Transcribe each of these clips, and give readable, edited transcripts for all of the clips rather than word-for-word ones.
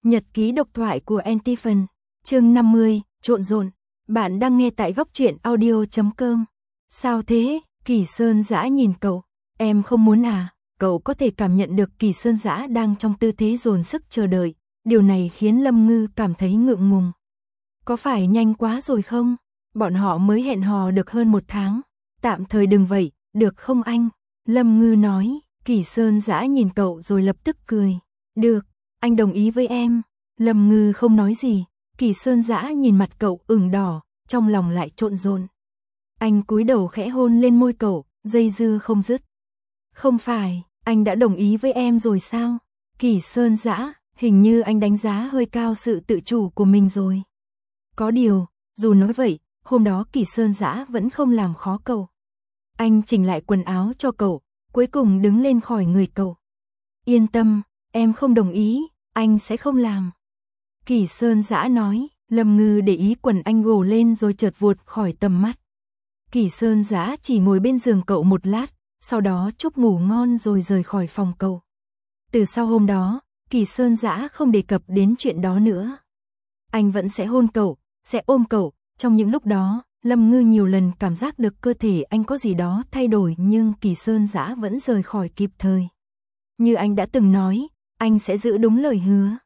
Nhật ký độc thoại của Antiphon, chương 50, trộn rộn. Bạn đang nghe tại góc truyện audio.com. Sao thế? Kỳ Sơn Dã nhìn cậu. Em không muốn à? Cậu có thể cảm nhận được Kỳ Sơn Dã đang trong tư thế dồn sức chờ đợi. Điều này khiến Lâm Ngư cảm thấy ngượng ngùng. Có phải nhanh quá rồi không? Bọn họ mới hẹn hò được hơn 1 tháng. Tạm thời đừng vậy, được không anh? Lâm Ngư nói. Kỳ Sơn Dã nhìn cậu rồi lập tức cười. Được, anh đồng ý với em. Lâm Ngư không nói gì. Kỳ Sơn Dã nhìn mặt cậu ửng đỏ, trong lòng lại trộn rộn. Anh cúi đầu khẽ hôn lên môi cậu, dây dưa không dứt. Không phải, anh đã đồng ý với em rồi sao? Kỳ Sơn Dã, hình như anh đánh giá hơi cao sự tự chủ của mình rồi. Có điều, dù nói vậy, hôm đó Kỳ Sơn Dã vẫn không làm khó cậu. Anh chỉnh lại quần áo cho cậu, cuối cùng đứng lên khỏi người cậu. Yên tâm, em không đồng ý, anh sẽ không làm. Kỳ Sơn Dã nói. Lâm Ngư để ý quần anh gồ lên rồi chợt vụt khỏi tầm mắt. Kỳ Sơn Dã chỉ ngồi bên giường cậu một lát, sau đó chúc ngủ ngon rồi rời khỏi phòng cậu. Từ sau hôm đó, Kỳ Sơn Dã không đề cập đến chuyện đó nữa. Anh vẫn sẽ hôn cậu, sẽ ôm cậu. Trong những lúc đó, Lâm Ngư nhiều lần cảm giác được cơ thể anh có gì đó thay đổi, nhưng Kỳ Sơn Dã vẫn rời khỏi kịp thời. Như anh đã từng nói, anh sẽ giữ đúng lời hứa.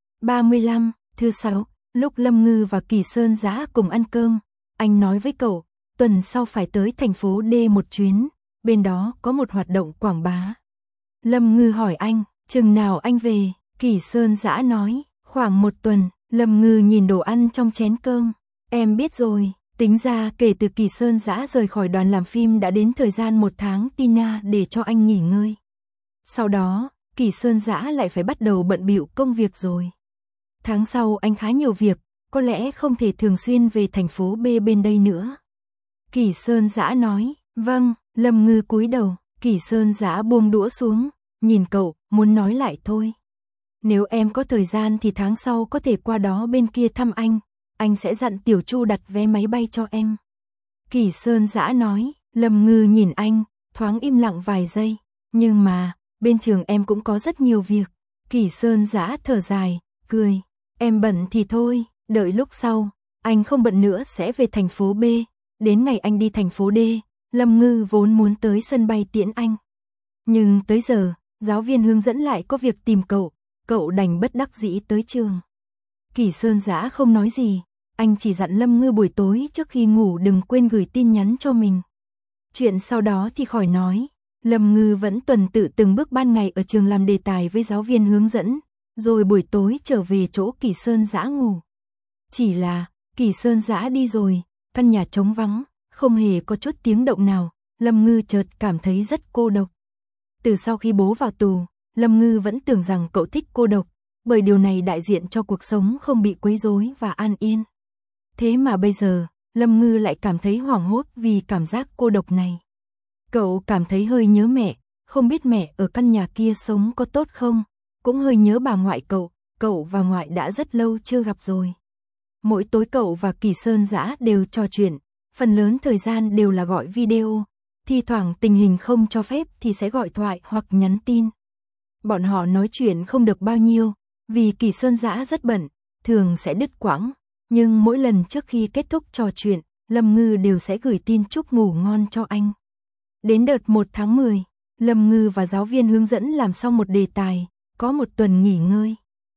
35, thứ 6, lúc Lâm Ngư và Kỳ Sơn Dã cùng ăn cơm, anh nói với cậu, tuần sau phải tới thành phố D một chuyến, bên đó có một hoạt động quảng bá. Lâm Ngư hỏi anh, chừng nào anh về? Kỳ Sơn Dã nói, khoảng 1 tuần. Lâm Ngư nhìn đồ ăn trong chén cơm. Em biết rồi, tính ra kể từ Kỳ Sơn Dã rời khỏi đoàn làm phim đã đến thời gian 1 tháng Tina để cho anh nghỉ ngơi. Sau đó, Kỳ Sơn Dã lại phải bắt đầu bận bịu công việc rồi. Tháng sau anh khá nhiều việc, có lẽ không thể thường xuyên về thành phố B bên đây nữa. Kỳ Sơn Dã nói, vâng. Lâm Ngư cúi đầu. Kỳ Sơn Dã buông đũa xuống, nhìn cậu, muốn nói lại thôi. Nếu em có thời gian thì tháng sau có thể qua đó bên kia thăm anh sẽ dặn Tiểu Chu đặt vé máy bay cho em. Kỳ Sơn Dã nói. Lâm Ngư nhìn anh, thoáng im lặng vài giây. Nhưng mà, bên trường em cũng có rất nhiều việc. Kỳ Sơn Dã thở dài, cười. Em bận thì thôi, đợi lúc sau, anh không bận nữa sẽ về thành phố B. Đến ngày anh đi thành phố D, Lâm Ngư vốn muốn tới sân bay tiễn anh. Nhưng tới giờ, giáo viên hướng dẫn lại có việc tìm cậu đành bất đắc dĩ tới trường. Kỳ Sơn Dã không nói gì, anh chỉ dặn Lâm Ngư buổi tối trước khi ngủ đừng quên gửi tin nhắn cho mình. Chuyện sau đó thì khỏi nói, Lâm Ngư vẫn tuần tự từng bước ban ngày ở trường làm đề tài với giáo viên hướng dẫn, rồi buổi tối trở về chỗ Kỳ Sơn Dã ngủ. Chỉ là, Kỳ Sơn Dã đi rồi, căn nhà trống vắng, không hề có chút tiếng động nào, Lâm Ngư chợt cảm thấy rất cô độc. Từ sau khi bố vào tù, Lâm Ngư vẫn tưởng rằng cậu thích cô độc, bởi điều này đại diện cho cuộc sống không bị quấy rối và an yên. Thế mà bây giờ, Lâm Ngư lại cảm thấy hoảng hốt vì cảm giác cô độc này. Cậu cảm thấy hơi nhớ mẹ, không biết mẹ ở căn nhà kia sống có tốt không, cũng hơi nhớ bà ngoại cậu và ngoại đã rất lâu chưa gặp rồi. Mỗi tối cậu và Kỳ Sơn Dã đều trò chuyện, phần lớn thời gian đều là gọi video, thi thoảng tình hình không cho phép thì sẽ gọi thoại hoặc nhắn tin. Bọn họ nói chuyện không được bao nhiêu, vì Kỳ Sơn Dã rất bận, thường sẽ đứt quãng, nhưng mỗi lần trước khi kết thúc trò chuyện, Lâm Ngư đều sẽ gửi tin chúc ngủ ngon cho anh. Đến đợt 1 tháng 10, Lâm Ngư và giáo viên hướng dẫn làm xong một đề tài, có 1 tuần nghỉ ngơi.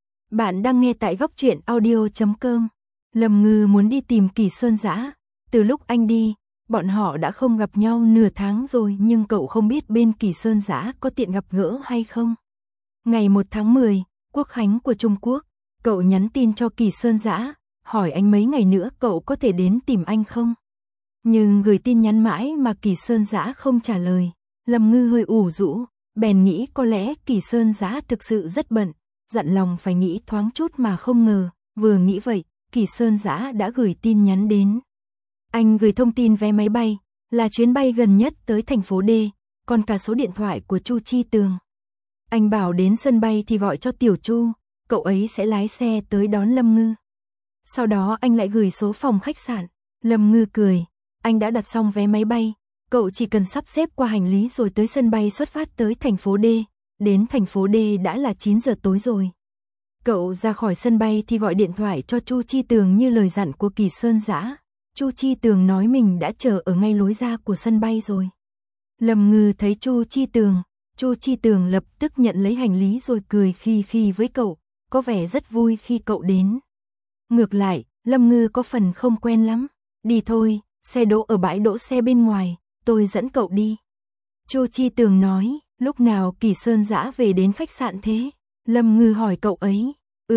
Bạn đang nghe tại góc truyện audio.com. Lâm Ngư muốn đi tìm Kỳ Sơn Dã. Từ lúc anh đi, bọn họ đã không gặp nhau nửa tháng rồi, nhưng cậu không biết bên Kỳ Sơn Dã có tiện gặp gỡ hay không. Ngày 1 tháng 10, Quốc khánh của Trung Quốc, cậu nhắn tin cho Kỳ Sơn Dã, hỏi anh mấy ngày nữa cậu có thể đến tìm anh không. Nhưng gửi tin nhắn mãi mà Kỳ Sơn Dã không trả lời. Lâm Ngư hơi ủ rũ, bèn nghĩ có lẽ Kỳ Sơn Dã thực sự rất bận, dặn lòng phải nghĩ thoáng chút mà không ngờ, vừa nghĩ vậy, Kỳ Sơn Dã đã gửi tin nhắn đến. Anh gửi thông tin vé máy bay, là chuyến bay gần nhất tới thành phố D, còn cả số điện thoại của Chu Chi Tường. Anh bảo đến sân bay thì gọi cho Tiểu Chu, cậu ấy sẽ lái xe tới đón Lâm Ngư. Sau đó anh lại gửi số phòng khách sạn. Lâm Ngư cười, anh đã đặt xong vé máy bay, cậu chỉ cần sắp xếp qua hành lý rồi tới sân bay xuất phát tới thành phố D. Đến thành phố D đã là 9 giờ tối rồi. Cậu ra khỏi sân bay thì gọi điện thoại cho Chu Chi Tường như lời dặn của Kỳ Sơn Dã. Chu Chi Tường nói mình đã chờ ở ngay lối ra của sân bay rồi. Lâm Ngư thấy Chu Chi Tường lập tức nhận lấy hành lý rồi cười khi khi với cậu, có vẻ rất vui khi cậu đến. Ngược lại, Lâm Ngư có phần không quen lắm. Đi thôi, xe đỗ ở bãi đỗ xe bên ngoài, tôi dẫn cậu đi. Chu Chi Tường nói, lúc nào Kỳ Sơn Dã về đến khách sạn thế? Lâm Ngư hỏi cậu ấy.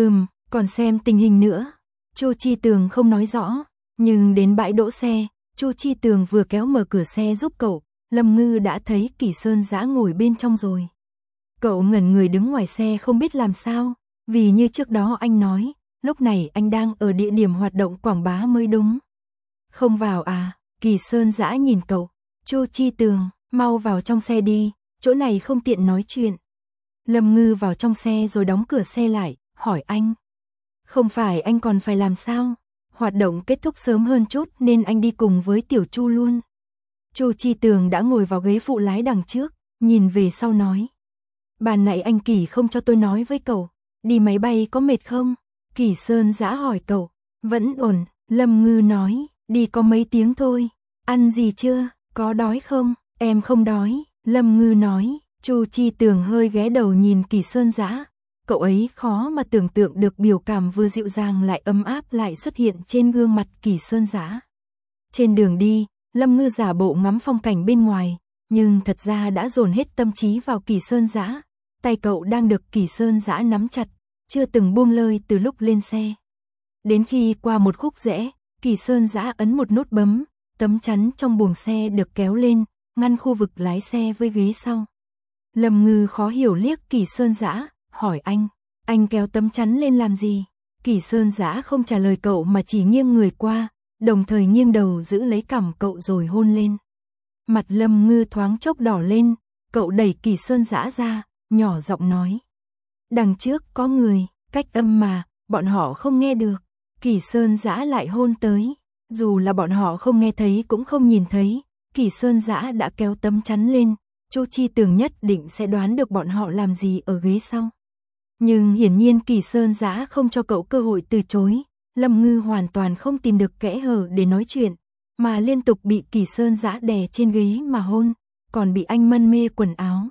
Còn xem tình hình nữa. Chu Chi Tường không nói rõ, nhưng đến bãi đỗ xe, Chu Chi Tường vừa kéo mở cửa xe giúp cậu, Lâm Ngư đã thấy Kỳ Sơn Dã ngồi bên trong rồi. Cậu ngẩn người đứng ngoài xe không biết làm sao, vì như trước đó anh nói, lúc này anh đang ở địa điểm hoạt động quảng bá mới đúng. Không vào à? Kỳ Sơn Dã nhìn cậu. Chu Chi Tường, mau vào trong xe đi, chỗ này không tiện nói chuyện. Lâm Ngư vào trong xe rồi đóng cửa xe lại, hỏi anh. Không phải anh còn phải làm sao? Hoạt động kết thúc sớm hơn chút nên anh đi cùng với Tiểu Chu luôn. Chu Chi Tường đã ngồi vào ghế phụ lái đằng trước, nhìn về sau nói. Ban nãy anh Kỳ không cho tôi nói với cậu, đi máy bay có mệt không? Kỳ Sơn Dã hỏi cậu. Vẫn ổn, Lâm Ngư nói, đi có mấy tiếng thôi. Ăn gì chưa? Có đói không? Em không đói, Lâm Ngư nói. Chu Chi Tường hơi ghé đầu nhìn Kỳ Sơn Dã. Cậu ấy khó mà tưởng tượng được biểu cảm vừa dịu dàng lại ấm áp lại xuất hiện trên gương mặt Kỳ Sơn Dã. Trên đường đi, Lâm Ngư giả bộ ngắm phong cảnh bên ngoài, nhưng thật ra đã dồn hết tâm trí vào Kỳ Sơn Dã. Tay cậu đang được Kỳ Sơn Dã nắm chặt, chưa từng buông lơi từ lúc lên xe. Đến khi qua một khúc rẽ, Kỳ Sơn Dã ấn một nút bấm, tấm chắn trong buồng xe được kéo lên, ngăn khu vực lái xe với ghế sau. Lâm Ngư khó hiểu liếc Kỳ Sơn Dã, hỏi anh kéo tấm chắn lên làm gì? Kỳ Sơn Dã không trả lời cậu mà chỉ nghiêng người qua, đồng thời nghiêng đầu giữ lấy cằm cậu rồi hôn lên. Mặt Lâm Ngư thoáng chốc đỏ lên, cậu đẩy Kỳ Sơn Dã ra, nhỏ giọng nói. Đằng trước có người, cách âm mà, bọn họ không nghe được. Kỳ Sơn Dã lại hôn tới, dù là bọn họ không nghe thấy cũng không nhìn thấy, Kỳ Sơn Dã đã kéo tấm chắn lên, Chu Chi Tường nhất định sẽ đoán được bọn họ làm gì ở ghế sau. Nhưng hiển nhiên Kỳ Sơn Dã không cho cậu cơ hội từ chối, Lâm Ngư hoàn toàn không tìm được kẽ hở để nói chuyện, mà liên tục bị Kỳ Sơn Dã đè trên ghế mà hôn, còn bị anh mân mê quần áo.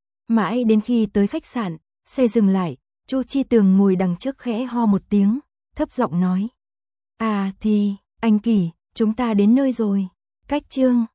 Mãi đến khi tới khách sạn, xe dừng lại, Chu Chi Tường ngồi đằng trước khẽ ho một tiếng, thấp giọng nói. À thì, anh Kỳ, chúng ta đến nơi rồi. Cách chương